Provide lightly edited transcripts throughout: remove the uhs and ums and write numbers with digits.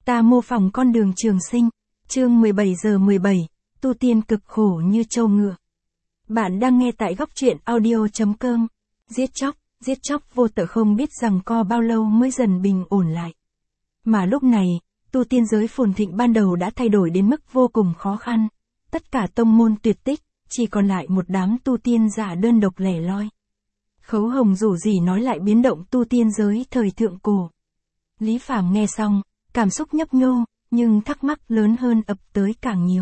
Ta mô phỏng con đường trường sinh. Chương 17 giờ 17, tu tiên cực khổ như trâu ngựa. Bạn đang nghe tại góc truyện audio.com. Giết chóc vô tận không biết rằng co bao lâu mới dần bình ổn lại. Mà lúc này, tu tiên giới phồn thịnh ban đầu đã thay đổi đến mức vô cùng khó khăn. Tất cả tông môn tuyệt tích, chỉ còn lại một đám tu tiên giả đơn độc lẻ loi. Khấu Hồng rủ rỉ nói lại biến động tu tiên giới thời thượng cổ. Lý Phàm nghe xong, cảm xúc nhấp nhô, nhưng thắc mắc lớn hơn ập tới càng nhiều.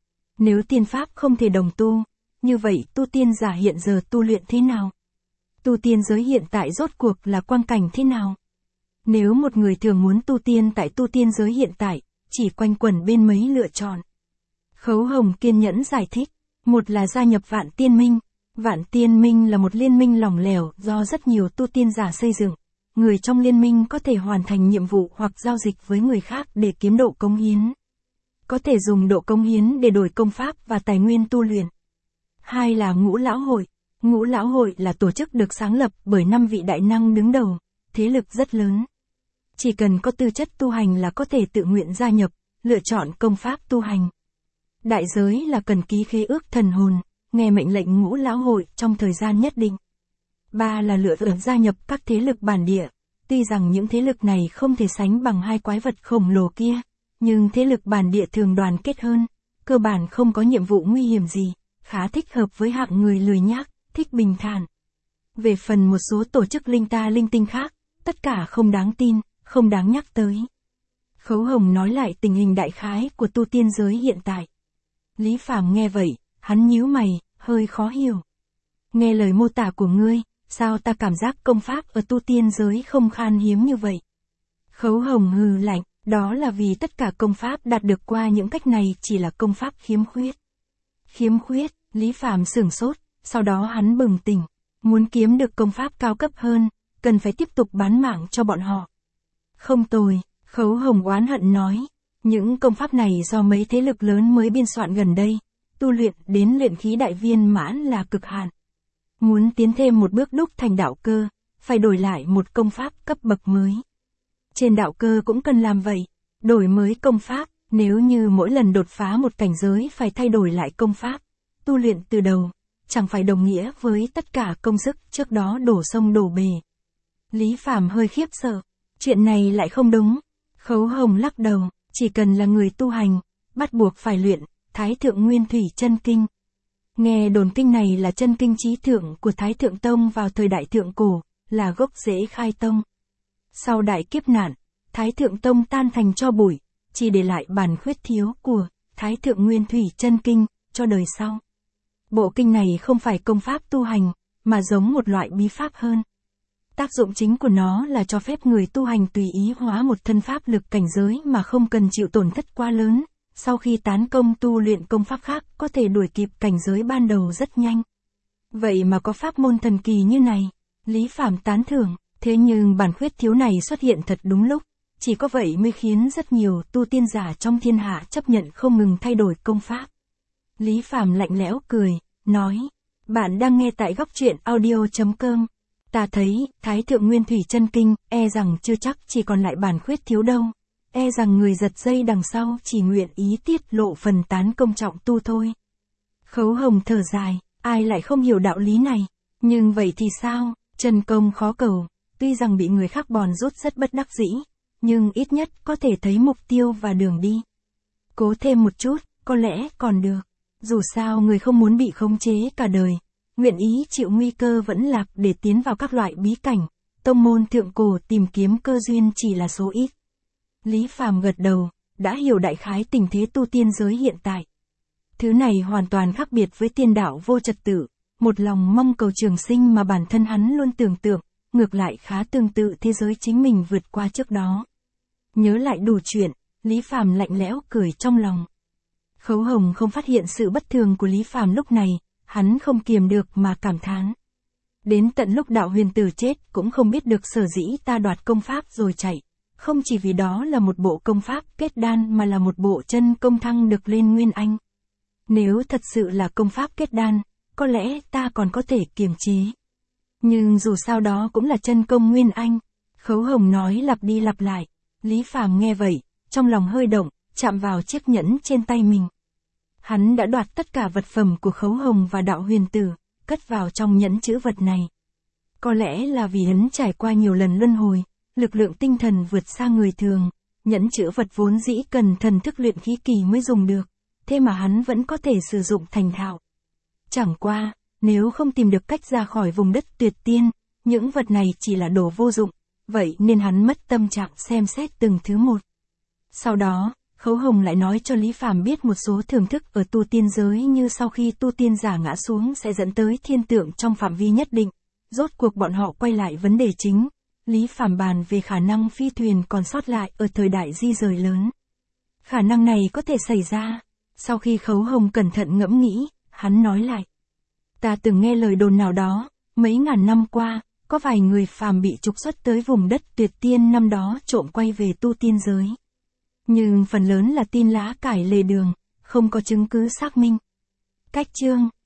Nếu tiên pháp không thể đồng tu, như vậy tu tiên giả hiện giờ tu luyện thế nào? Tu tiên giới hiện tại rốt cuộc là quang cảnh thế nào? Nếu một người thường muốn tu tiên tại tu tiên giới hiện tại, chỉ quanh quẩn bên mấy lựa chọn. Khấu Hồng kiên nhẫn giải thích, một là gia nhập Vạn Tiên Minh. Vạn Tiên Minh là một liên minh lỏng lẻo do rất nhiều tu tiên giả xây dựng. Người trong liên minh có thể hoàn thành nhiệm vụ hoặc giao dịch với người khác để kiếm độ cống hiến. Có thể dùng độ cống hiến để đổi công pháp và tài nguyên tu luyện. Hai là Ngũ Lão Hội. Ngũ Lão Hội là tổ chức được sáng lập bởi 5 vị đại năng đứng đầu, thế lực rất lớn. Chỉ cần có tư chất tu hành là có thể tự nguyện gia nhập, lựa chọn công pháp tu hành. Đại giới là cần ký khế ước thần hồn, nghe mệnh lệnh Ngũ Lão Hội trong thời gian nhất định. Ba là lựa chọn gia nhập các thế lực bản địa. Tuy rằng những thế lực này không thể sánh bằng hai quái vật khổng lồ kia, nhưng thế lực bản địa thường đoàn kết hơn, cơ bản không có nhiệm vụ nguy hiểm gì, khá thích hợp với hạng người lười nhác, thích bình thản. Về phần một số tổ chức linh ta linh tinh khác, tất cả không đáng tin, không đáng nhắc tới. Khấu Hồng nói lại tình hình đại khái của tu tiên giới hiện tại. Lý Phàm nghe vậy, hắn nhíu mày, hơi khó hiểu. Nghe lời mô tả của ngươi, sao ta cảm giác công pháp ở tu tiên giới không khan hiếm như vậy? Khấu Hồng hừ lạnh, đó là vì tất cả công pháp đạt được qua những cách này chỉ là công pháp khiếm khuyết. Khiếm khuyết, Lý Phàm sửng sốt, sau đó hắn bừng tỉnh. Muốn kiếm được công pháp cao cấp hơn, cần phải tiếp tục bán mạng cho bọn họ. Không tồi, Khấu Hồng oán hận nói. Những công pháp này do mấy thế lực lớn mới biên soạn gần đây, tu luyện đến luyện khí đại viên mãn là cực hạn. Muốn tiến thêm một bước đúc thành đạo cơ, phải đổi lại một công pháp cấp bậc mới. Trên đạo cơ cũng cần làm vậy, đổi mới công pháp, nếu như mỗi lần đột phá một cảnh giới phải thay đổi lại công pháp, tu luyện từ đầu, chẳng phải đồng nghĩa với tất cả công sức trước đó đổ sông đổ bể. Lý Phàm hơi khiếp sợ, chuyện này lại không đúng. Khấu Hồng lắc đầu, chỉ cần là người tu hành, bắt buộc phải luyện Thái Thượng Nguyên Thủy Chân Kinh. Nghe đồn kinh này là chân kinh chí thượng của Thái Thượng Tông vào thời đại thượng cổ, là gốc rễ khai tông. Sau đại kiếp nạn, Thái Thượng Tông tan thành tro bụi, chỉ để lại bản khuyết thiếu của Thái Thượng Nguyên Thủy Chân Kinh cho đời sau. Bộ kinh này không phải công pháp tu hành, mà giống một loại bí pháp hơn. Tác dụng chính của nó là cho phép người tu hành tùy ý hóa một thân pháp lực cảnh giới mà không cần chịu tổn thất quá lớn. Sau khi tán công tu luyện công pháp khác có thể đuổi kịp cảnh giới ban đầu rất nhanh. Vậy mà có pháp môn thần kỳ như này, Lý Phàm tán thưởng, thế nhưng bản khuyết thiếu này xuất hiện thật đúng lúc, chỉ có vậy mới khiến rất nhiều tu tiên giả trong thiên hạ chấp nhận không ngừng thay đổi công pháp. Lý Phàm lạnh lẽo cười, nói, bạn đang nghe tại góc truyện audio.com. Ta thấy, Thái Thượng Nguyên Thủy Chân Kinh, e rằng chưa chắc chỉ còn lại bản khuyết thiếu đâu. E rằng người giật dây đằng sau chỉ nguyện ý tiết lộ phần tán công trọng tu thôi. Khấu Hồng thở dài, ai lại không hiểu đạo lý này, nhưng vậy thì sao, chân công khó cầu, tuy rằng bị người khác bòn rút rất bất đắc dĩ, nhưng ít nhất có thể thấy mục tiêu và đường đi. Cố thêm một chút, có lẽ còn được, dù sao người không muốn bị khống chế cả đời, nguyện ý chịu nguy cơ vẫn lạc để tiến vào các loại bí cảnh, tông môn thượng cổ tìm kiếm cơ duyên chỉ là số ít. Lý Phàm gật đầu, đã hiểu đại khái tình thế tu tiên giới hiện tại. Thứ này hoàn toàn khác biệt với tiên đạo vô trật tự, một lòng mong cầu trường sinh mà bản thân hắn luôn tưởng tượng, ngược lại khá tương tự thế giới chính mình vượt qua trước đó. Nhớ lại đủ chuyện, Lý Phàm lạnh lẽo cười trong lòng. Khấu Hồng không phát hiện sự bất thường của Lý Phàm lúc này, hắn không kiềm được mà cảm thán. Đến tận lúc đạo huyền tử chết cũng không biết được sở dĩ ta đoạt công pháp rồi chạy. Không chỉ vì đó là một bộ công pháp kết đan mà là một bộ chân công thăng được lên Nguyên Anh. Nếu thật sự là công pháp kết đan, có lẽ ta còn có thể kiềm chế. Nhưng dù sao đó cũng là chân công Nguyên Anh. Khấu Hồng nói lặp đi lặp lại. Lý Phàm nghe vậy, trong lòng hơi động, chạm vào chiếc nhẫn trên tay mình. Hắn đã đoạt tất cả vật phẩm của Khấu Hồng và Đạo Huyền Tử, cất vào trong nhẫn chữ vật này. Có lẽ là vì hắn trải qua nhiều lần luân hồi, lực lượng tinh thần vượt xa người thường, nhẫn chữ vật vốn dĩ cần thần thức luyện khí kỳ mới dùng được, thế mà hắn vẫn có thể sử dụng thành thạo. Chẳng qua, nếu không tìm được cách ra khỏi vùng đất tuyệt tiên, những vật này chỉ là đồ vô dụng, vậy nên hắn mất tâm trạng xem xét từng thứ một. Sau đó, Khấu Hồng lại nói cho Lý Phàm biết một số thưởng thức ở tu tiên giới như sau khi tu tiên giả ngã xuống sẽ dẫn tới thiên tượng trong phạm vi nhất định. Rốt cuộc bọn họ quay lại vấn đề chính. Lý Phàm bàn về khả năng phi thuyền còn sót lại ở thời đại di rời lớn. Khả năng này có thể xảy ra. Sau khi Khấu Hồng cẩn thận ngẫm nghĩ, hắn nói lại. Ta từng nghe lời đồn nào đó, mấy ngàn năm qua, có vài người phàm bị trục xuất tới vùng đất tuyệt tiên năm đó trộm quay về tu tiên giới. Nhưng phần lớn là tin lá cải lề đường, không có chứng cứ xác minh. Cách chương